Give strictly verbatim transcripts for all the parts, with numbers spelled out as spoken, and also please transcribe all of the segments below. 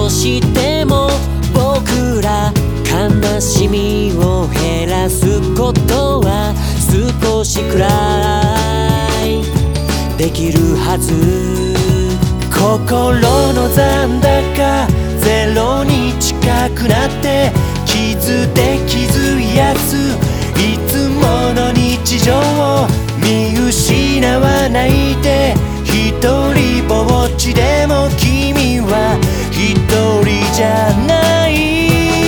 としても僕ら悲しみを減らすことは少しくらいできるはず。心の残高ゼロに近くなって傷で傷癒すいつもの日常を見失わないで。一人ぼっちでも君は一人じゃない。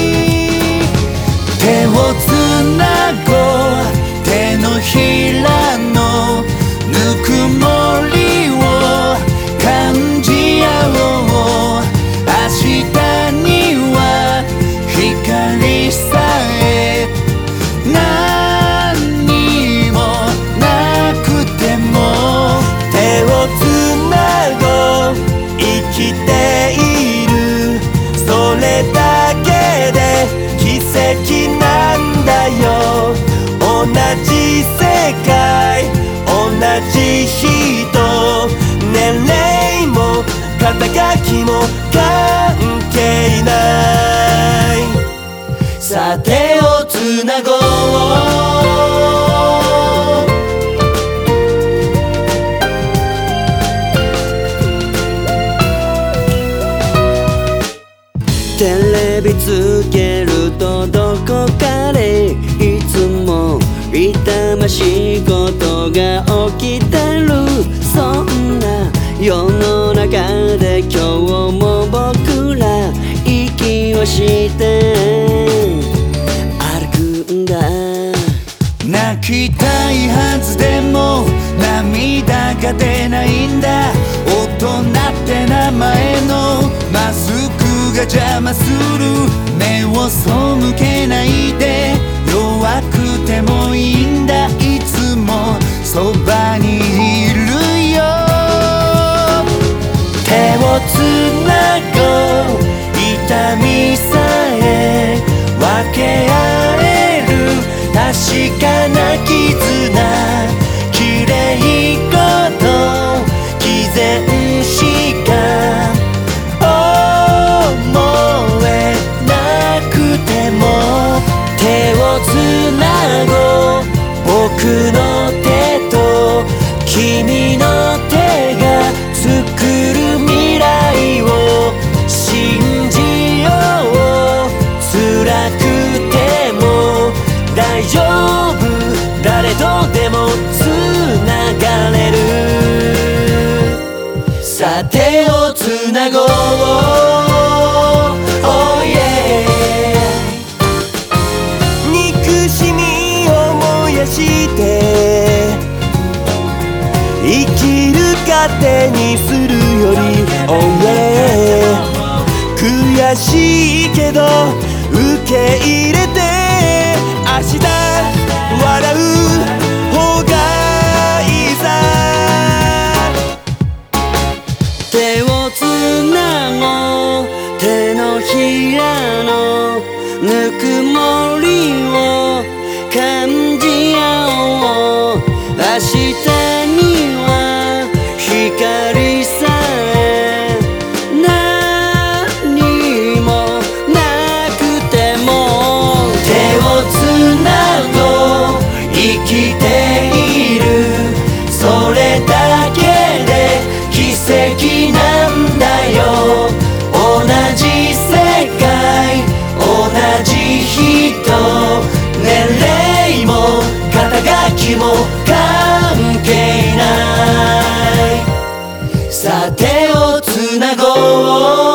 手をつなごう手のひらのぬくもりを感じ合おう。明日には光さえ何もなくても手をつなごう生きているそれだけで奇跡なんだよ。同じ世界同じ人年齢も肩書きも関係ない。さあ手をつなごう。テレビつけるとどこかでいつも痛ましいことが起きてる。そんな世の中で今日も僕ら息をして歩くんだ。泣きたいはずでも涙が出ないんだ。大人って名前のマスクが邪魔する。目を背けないで弱くてもいいんだ。いつもそばにいるよ。手をつなごう痛みさえ分け合える確かな絆。綺麗事偽善しか思えなくても手をつなごう僕の手と君の手が作る未来を信じよう。辛くても大丈夫誰とでもつながれる。さあ手をつなごう、oh yeah、 憎しみを燃やして生きる糧にするより、oh yeah、 悔しいけど受け入れて明日笑う方がいいさ。手をつなごう手のひらのぬくもりを感じ合おう。明日には光さえ何もなくても手をつなごう生きているそれだけで奇跡なんだよ。同じ世界同じ人年齢も肩書きも関係ない。さあ手をつなごう。